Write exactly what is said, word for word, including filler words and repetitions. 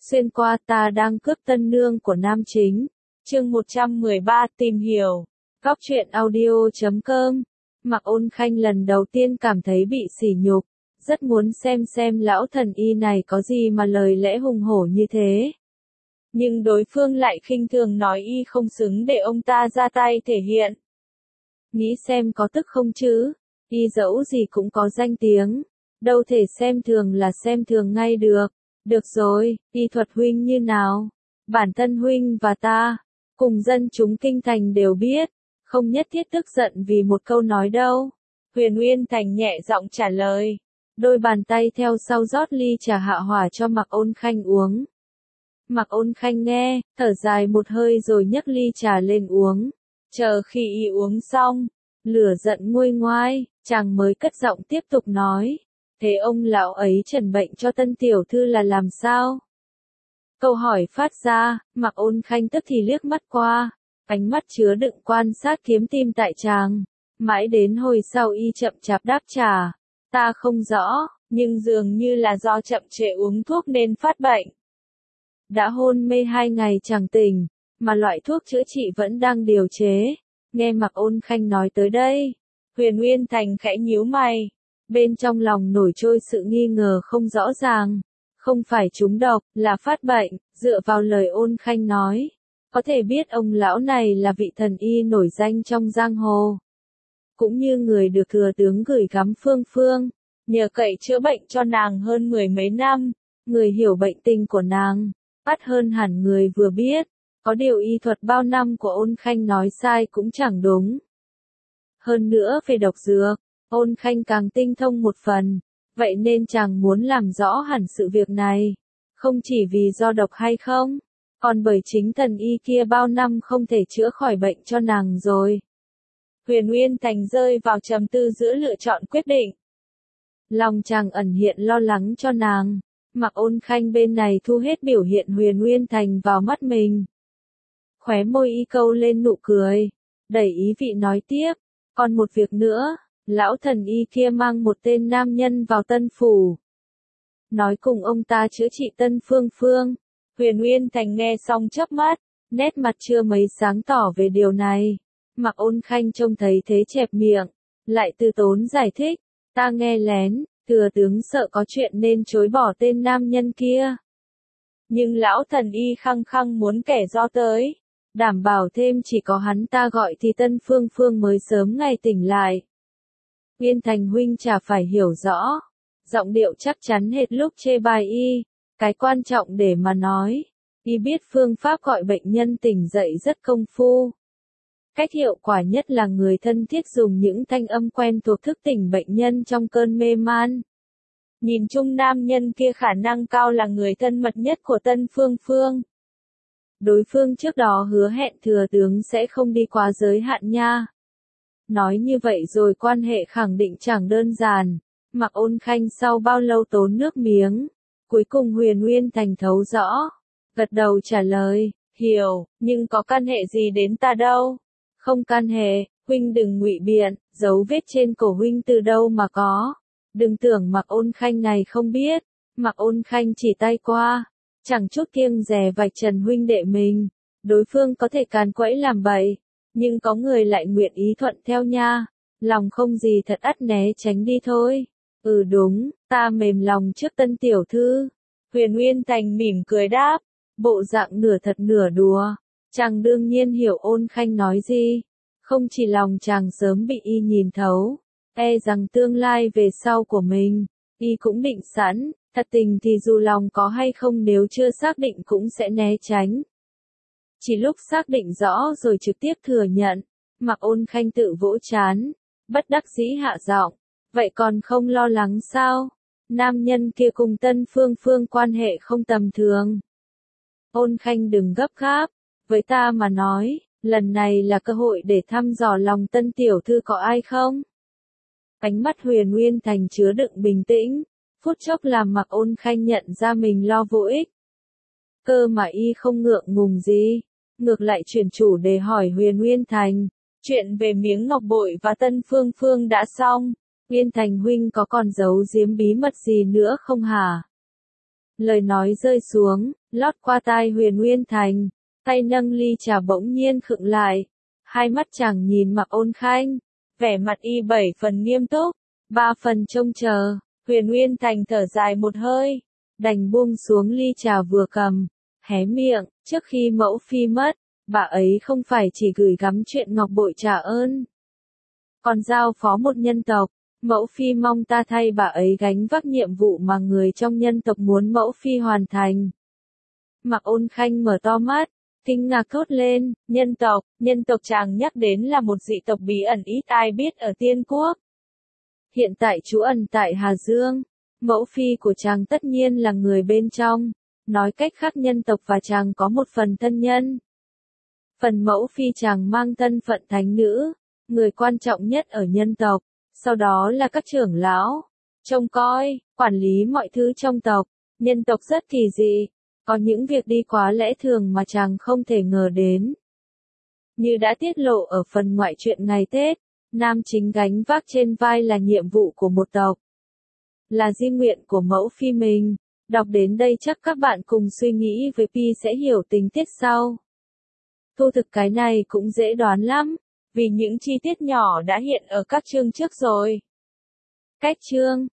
Xuyên qua ta đang cướp tân nương của nam chính. Chương một trăm mười ba tìm hiểu. Góc truyện audio chấm com. Mạc Ôn Khanh lần đầu tiên cảm thấy bị sỉ nhục, rất muốn xem xem lão thần y này có gì mà lời lẽ hùng hổ như thế. Nhưng đối phương lại khinh thường nói y không xứng để ông ta ra tay thể hiện. Nghĩ xem có tức không chứ, y dẫu gì cũng có danh tiếng, đâu thể xem thường là xem thường ngay được. Được rồi, y thuật huynh như nào? Bản thân huynh và ta, cùng dân chúng kinh thành đều biết, không nhất thiết tức giận vì một câu nói đâu. Huyền Uyên Thành nhẹ giọng trả lời, đôi bàn tay theo sau rót ly trà hạ hỏa cho Mạc Ôn Khanh uống. Mạc Ôn Khanh nghe, thở dài một hơi rồi nhấc ly trà lên uống. Chờ khi y uống xong, lửa giận nguôi ngoai, chàng mới cất giọng tiếp tục nói. Thế ông lão ấy trần bệnh cho tân tiểu thư là làm sao? Câu hỏi phát ra, Mạc Ôn Khanh tức thì liếc mắt qua, ánh mắt chứa đựng quan sát kiếm tim tại chàng. Mãi đến hồi sau y chậm chạp đáp trả, ta không rõ, nhưng dường như là do chậm trễ uống thuốc nên phát bệnh. Đã hôn mê hai ngày chẳng tỉnh, mà loại thuốc chữa trị vẫn đang điều chế. Nghe Mạc Ôn Khanh nói tới đây, Huyền Uyên Thành khẽ nhíu mày. Bên trong lòng nổi trôi sự nghi ngờ không rõ ràng. Không phải trúng độc, là phát bệnh, dựa vào lời Ôn Khanh nói. Có thể biết ông lão này là vị thần y nổi danh trong giang hồ. Cũng như người được thừa tướng gửi gắm Phương Phương, nhờ cậy chữa bệnh cho nàng hơn mười mấy năm. Người hiểu bệnh tình của nàng, bắt hơn hẳn người vừa biết. Có điều y thuật bao năm của Ôn Khanh nói sai cũng chẳng đúng. Hơn nữa về độc dược, Ôn Khanh càng tinh thông một phần, vậy nên chàng muốn làm rõ hẳn sự việc này, không chỉ vì do độc hay không, còn bởi chính thần y kia bao năm không thể chữa khỏi bệnh cho nàng rồi. Huyền Uyên Thành rơi vào trầm tư giữa lựa chọn quyết định. Lòng chàng ẩn hiện lo lắng cho nàng, Mạc Ôn Khanh bên này thu hết biểu hiện Huyền Uyên Thành vào mắt mình. Khóe môi y câu lên nụ cười, đẩy ý vị nói tiếp, còn một việc nữa. Lão thần y kia mang một tên nam nhân vào tân phủ. Nói cùng ông ta chữa trị tân Phương Phương. Huyền Uyên Thành nghe xong chớp mắt, nét mặt chưa mấy sáng tỏ về điều này. Mạc Ôn Khanh trông thấy thế chẹp miệng, lại từ tốn giải thích. Ta nghe lén, thừa tướng sợ có chuyện nên chối bỏ tên nam nhân kia. Nhưng lão thần y khăng khăng muốn kẻ do tới. Đảm bảo thêm chỉ có hắn ta gọi thì tân Phương Phương mới sớm ngày tỉnh lại. Uyên Thành huynh chả phải hiểu rõ. Giọng điệu chắc chắn hệt lúc chê bai y. Cái quan trọng để mà nói, y biết phương pháp gọi bệnh nhân tỉnh dậy rất công phu. Cách hiệu quả nhất là người thân thiết dùng những thanh âm quen thuộc thức tỉnh bệnh nhân trong cơn mê man. Nhìn chung nam nhân kia khả năng cao là người thân mật nhất của tân Phương Phương. Đối phương trước đó hứa hẹn thừa tướng sẽ không đi quá giới hạn nha. Nói như vậy rồi quan hệ khẳng định chẳng đơn giản. Mạc Ôn Khanh sau bao lâu tốn nước miếng, cuối cùng Huyền Uyên Thành thấu rõ, gật đầu trả lời, hiểu, nhưng có căn hệ gì đến ta đâu? Không căn hệ, huynh đừng ngụy biện, dấu vết trên cổ huynh từ đâu mà có? Đừng tưởng Mạc Ôn Khanh này không biết. Mạc Ôn Khanh chỉ tay qua, chẳng chút kiêng dè vạch trần huynh đệ mình. Đối phương có thể càn quẫy làm bậy, nhưng có người lại nguyện ý thuận theo nha. Lòng không gì thật ắt né tránh đi thôi. Ừ đúng, ta mềm lòng trước tân tiểu thư. Huyền Uyên Thành mỉm cười đáp, bộ dạng nửa thật nửa đùa. Chàng đương nhiên hiểu Ôn Khanh nói gì. Không chỉ lòng chàng sớm bị y nhìn thấu, e rằng tương lai về sau của mình, y cũng định sẵn. Thật tình thì dù lòng có hay không nếu chưa xác định cũng sẽ né tránh. Chỉ lúc xác định rõ rồi trực tiếp thừa nhận, Mạc Ôn Khanh tự vỗ trán, bất đắc dĩ hạ giọng, vậy còn không lo lắng sao? Nam nhân kia cùng tân Phương Phương quan hệ không tầm thường. Ôn Khanh đừng gấp gáp, với ta mà nói, lần này là cơ hội để thăm dò lòng tân tiểu thư có ai không? Ánh mắt Huyền Uyên Thành chứa đựng bình tĩnh, phút chốc làm Mạc Ôn Khanh nhận ra mình lo vô ích. Cơ mà y không ngượng ngùng gì, ngược lại chuyển chủ đề hỏi Huyền Uyên Thành, chuyện về miếng ngọc bội và tân Phương Phương đã xong, Uyên Thành huynh có còn giấu giếm bí mật gì nữa không hả? Lời nói rơi xuống, lót qua tai Huyền Nguyên Thành, tay nâng ly trà bỗng nhiên khựng lại. Hai mắt chàng nhìn Mạc Ôn Khanh, vẻ mặt y bảy phần nghiêm túc, ba phần trông chờ. Huyền Nguyên Thành thở dài một hơi, đành buông xuống ly trà vừa cầm, hé miệng, trước khi mẫu phi mất, bà ấy không phải chỉ gửi gắm chuyện ngọc bội trả ơn, còn giao phó một nhân tộc. Mẫu phi mong ta thay bà ấy gánh vác nhiệm vụ mà người trong nhân tộc muốn mẫu phi hoàn thành. Mạc Ôn Khanh mở to mắt, kinh ngạc thốt lên, nhân tộc, nhân tộc chàng nhắc đến là một dị tộc bí ẩn ít ai biết ở Tiên Quốc. Hiện tại trú ẩn tại Hà Dương, mẫu phi của chàng tất nhiên là người bên trong, nói cách khác nhân tộc và chàng có một phần thân nhân. Phần mẫu phi chàng mang thân phận thánh nữ, người quan trọng nhất ở nhân tộc, sau đó là các trưởng lão, trông coi, quản lý mọi thứ trong tộc. Nhân tộc rất kỳ dị, có những việc đi quá lẽ thường mà chàng không thể ngờ đến. Như đã tiết lộ ở phần ngoại truyện ngày Tết, nam chính gánh vác trên vai là nhiệm vụ của một tộc, là di nguyện của mẫu phi mình. Đọc đến đây chắc các bạn cùng suy nghĩ với Pi sẽ hiểu tình tiết sau. Thu thực cái này cũng dễ đoán lắm, vì những chi tiết nhỏ đã hiện ở các chương trước rồi. Cách chương